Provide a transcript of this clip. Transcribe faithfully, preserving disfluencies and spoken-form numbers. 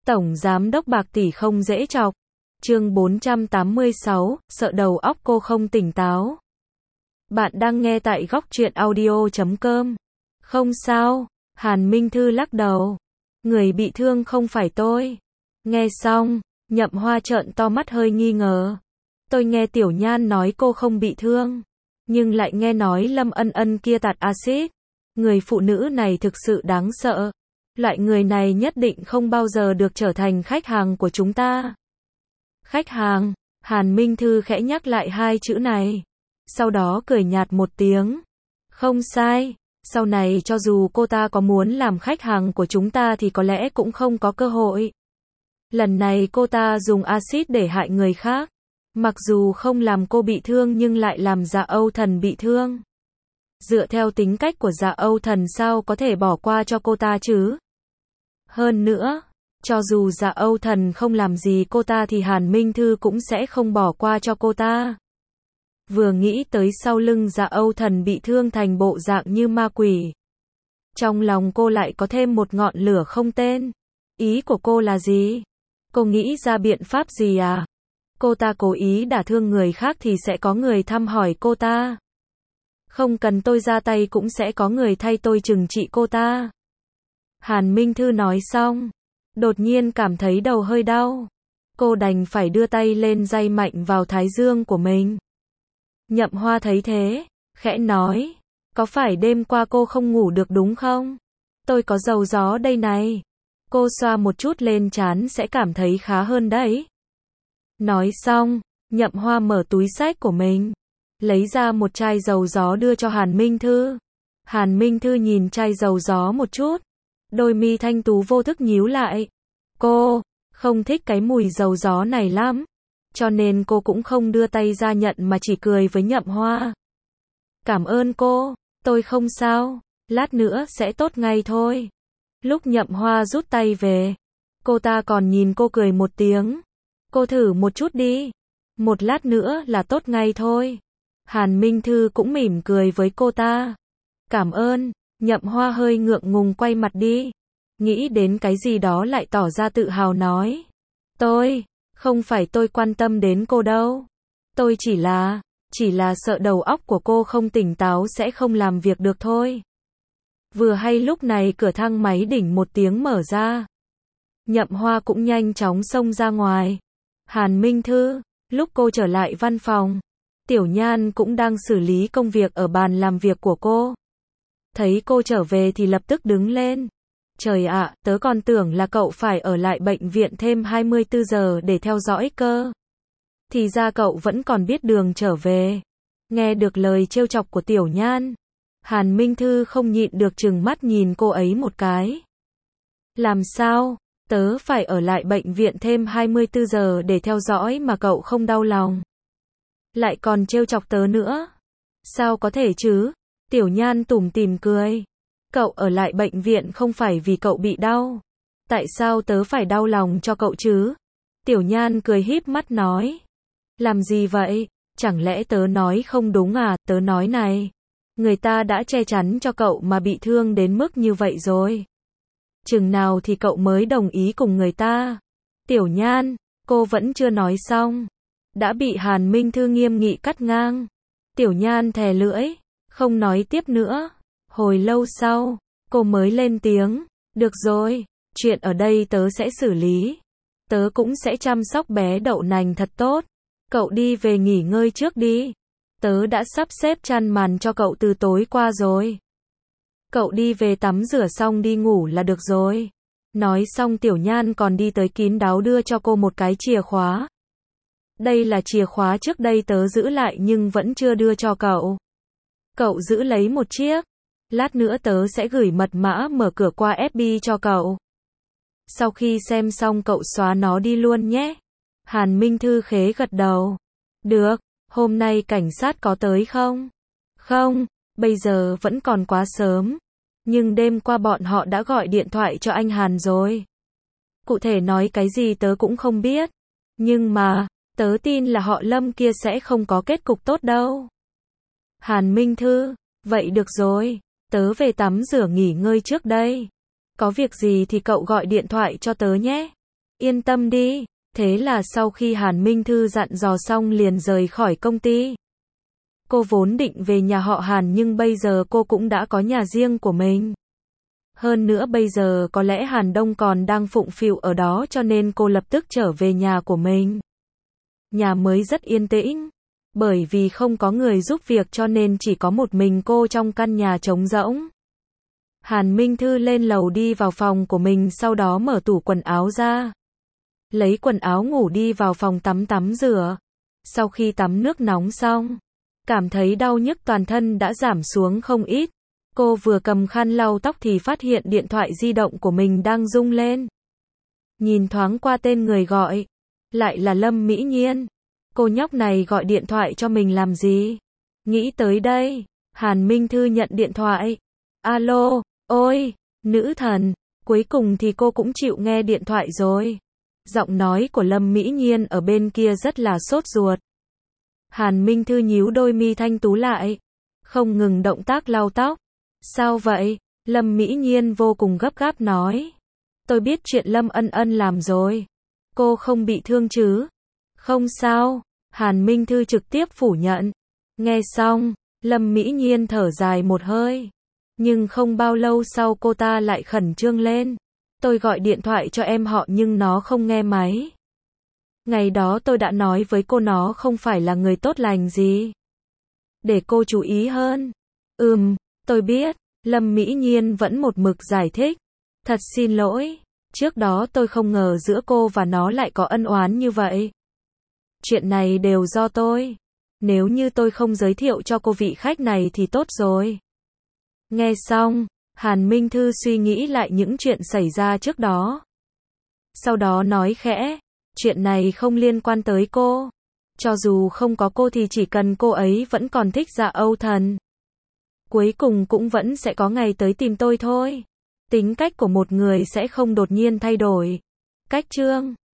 Tổng giám đốc bạc tỷ không dễ chọc. Chương bốn trăm tám mươi sáu, sợ đầu óc cô không tỉnh táo. Bạn đang nghe tại góc truyện audio chấm com. Không sao, Hàn Minh Thư lắc đầu. Người bị thương không phải tôi. Nghe xong, Nhậm Hoa trợn to mắt hơi nghi ngờ. Tôi nghe Tiểu Nhan nói cô không bị thương, nhưng lại nghe nói Lâm Ân Ân kia tạt axit. Người phụ nữ này thực sự đáng sợ. Loại người này nhất định không bao giờ được trở thành khách hàng của chúng ta. Khách hàng, Hàn Minh Thư khẽ nhắc lại hai chữ này. Sau đó cười nhạt một tiếng. Không sai, sau này cho dù cô ta có muốn làm khách hàng của chúng ta thì có lẽ cũng không có cơ hội. Lần này cô ta dùng axit để hại người khác. Mặc dù không làm cô bị thương nhưng lại làm Dạ Âu Thần bị thương. Dựa theo tính cách của Dạ Âu Thần sao có thể bỏ qua cho cô ta chứ? Hơn nữa, cho dù Dạ Âu Thần không làm gì cô ta thì Hàn Minh Thư cũng sẽ không bỏ qua cho cô ta. Vừa nghĩ tới sau lưng Dạ Âu Thần bị thương thành bộ dạng như ma quỷ, trong lòng cô lại có thêm một ngọn lửa không tên. Ý của cô là gì? Cô nghĩ ra biện pháp gì à? Cô ta cố ý đả thương người khác thì sẽ có người thăm hỏi cô ta. Không cần tôi ra tay cũng sẽ có người thay tôi trừng trị cô ta. Hàn Minh Thư nói xong, đột nhiên cảm thấy đầu hơi đau. Cô đành phải đưa tay lên day mạnh vào thái dương của mình. Nhậm Hoa thấy thế, khẽ nói, có phải đêm qua cô không ngủ được đúng không? Tôi có dầu gió đây này. Cô xoa một chút lên trán sẽ cảm thấy khá hơn đấy. Nói xong, Nhậm Hoa mở túi xách của mình, lấy ra một chai dầu gió đưa cho Hàn Minh Thư. Hàn Minh Thư nhìn chai dầu gió một chút, đôi mi thanh tú vô thức nhíu lại. Cô không thích cái mùi dầu gió này lắm, cho nên cô cũng không đưa tay ra nhận mà chỉ cười với Nhậm Hoa. Cảm ơn cô, tôi không sao, lát nữa sẽ tốt ngay thôi. Lúc Nhậm Hoa rút tay về, cô ta còn nhìn cô cười một tiếng. Cô thử một chút đi, một lát nữa là tốt ngay thôi. Hàn Minh Thư cũng mỉm cười với cô ta. Cảm ơn. Nhậm Hoa hơi ngượng ngùng quay mặt đi. Nghĩ đến cái gì đó lại tỏ ra tự hào nói. Tôi, không phải tôi quan tâm đến cô đâu. Tôi chỉ là, chỉ là sợ đầu óc của cô không tỉnh táo sẽ không làm việc được thôi. Vừa hay lúc này cửa thang máy đỉnh một tiếng mở ra. Nhậm Hoa cũng nhanh chóng xông ra ngoài. Hàn Minh Thư, lúc cô trở lại văn phòng, Tiểu Nhan cũng đang xử lý công việc ở bàn làm việc của cô. Thấy cô trở về thì lập tức đứng lên. Trời ạ, tớ còn tưởng là cậu phải ở lại bệnh viện thêm hai mươi tư giờ để theo dõi cơ. Thì ra cậu vẫn còn biết đường trở về. Nghe được lời trêu chọc của Tiểu Nhan, Hàn Minh Thư không nhịn được trừng mắt nhìn cô ấy một cái. Làm sao? Tớ phải ở lại bệnh viện thêm hai mươi tư giờ để theo dõi mà cậu không đau lòng. Lại còn trêu chọc tớ nữa. Sao có thể chứ? Tiểu Nhan tủm tỉm cười. Cậu ở lại bệnh viện không phải vì cậu bị đau. Tại sao tớ phải đau lòng cho cậu chứ? Tiểu Nhan cười híp mắt nói. Làm gì vậy? Chẳng lẽ tớ nói không đúng à? Tớ nói này, người ta đã che chắn cho cậu mà bị thương đến mức như vậy rồi. Chừng nào thì cậu mới đồng ý cùng người ta? Tiểu Nhan, cô vẫn chưa nói xong, đã bị Hàn Minh Thư nghiêm nghị cắt ngang. Tiểu Nhan thè lưỡi, không nói tiếp nữa. Hồi lâu sau, cô mới lên tiếng. Được rồi, chuyện ở đây tớ sẽ xử lý. Tớ cũng sẽ chăm sóc bé đậu nành thật tốt. Cậu đi về nghỉ ngơi trước đi. Tớ đã sắp xếp chăn màn cho cậu từ tối qua rồi. Cậu đi về tắm rửa xong đi ngủ là được rồi. Nói xong Tiểu Nhan còn đi tới kín đáo đưa cho cô một cái chìa khóa. Đây là chìa khóa trước đây tớ giữ lại nhưng vẫn chưa đưa cho cậu. Cậu giữ lấy một chiếc. Lát nữa tớ sẽ gửi mật mã mở cửa qua ép bê cho cậu. Sau khi xem xong cậu xóa nó đi luôn nhé. Hàn Minh Thư khế gật đầu. Được, hôm nay cảnh sát có tới không? Không, bây giờ vẫn còn quá sớm. Nhưng đêm qua bọn họ đã gọi điện thoại cho anh Hàn rồi. Cụ thể nói cái gì tớ cũng không biết. Nhưng mà, tớ tin là họ Lâm kia sẽ không có kết cục tốt đâu. Hàn Minh Thư, vậy được rồi, tớ về tắm rửa nghỉ ngơi trước đây. Có việc gì thì cậu gọi điện thoại cho tớ nhé. Yên tâm đi. Thế là sau khi Hàn Minh Thư dặn dò xong liền rời khỏi công ty. Cô vốn định về nhà họ Hàn nhưng bây giờ cô cũng đã có nhà riêng của mình. Hơn nữa bây giờ có lẽ Hàn Đông còn đang phụng phịu ở đó cho nên cô lập tức trở về nhà của mình. Nhà mới rất yên tĩnh. Bởi vì không có người giúp việc cho nên chỉ có một mình cô trong căn nhà trống rỗng. Hàn Minh Thư lên lầu đi vào phòng của mình sau đó mở tủ quần áo ra. Lấy quần áo ngủ đi vào phòng tắm tắm rửa. Sau khi tắm nước nóng xong, cảm thấy đau nhức toàn thân đã giảm xuống không ít. Cô vừa cầm khăn lau tóc thì phát hiện điện thoại di động của mình đang rung lên. Nhìn thoáng qua tên người gọi. Lại là Lâm Mỹ Nhiên. Cô nhóc này gọi điện thoại cho mình làm gì? Nghĩ tới đây, Hàn Minh Thư nhận điện thoại. Alo, ôi, nữ thần, cuối cùng thì cô cũng chịu nghe điện thoại rồi. Giọng nói của Lâm Mỹ Nhiên ở bên kia rất là sốt ruột. Hàn Minh Thư nhíu đôi mi thanh tú lại, không ngừng động tác lau tóc. Sao vậy? Lâm Mỹ Nhiên vô cùng gấp gáp nói. Tôi biết chuyện Lâm Ân Ân làm rồi. Cô không bị thương chứ? Không sao. Hàn Minh Thư trực tiếp phủ nhận. Nghe xong, Lâm Mỹ Nhiên thở dài một hơi. Nhưng không bao lâu sau cô ta lại khẩn trương lên. Tôi gọi điện thoại cho em họ nhưng nó không nghe máy. Ngày đó tôi đã nói với cô nó không phải là người tốt lành gì. Để cô chú ý hơn. Ừm, tôi biết. Lâm Mỹ Nhiên vẫn một mực giải thích. Thật xin lỗi. Trước đó tôi không ngờ giữa cô và nó lại có ân oán như vậy. Chuyện này đều do tôi. Nếu như tôi không giới thiệu cho cô vị khách này thì tốt rồi. Nghe xong, Hàn Minh Thư suy nghĩ lại những chuyện xảy ra trước đó. Sau đó nói khẽ, chuyện này không liên quan tới cô. Cho dù không có cô thì chỉ cần cô ấy vẫn còn thích Dạ Âu Thần. Cuối cùng cũng vẫn sẽ có ngày tới tìm tôi thôi. Tính cách của một người sẽ không đột nhiên thay đổi. Cách chương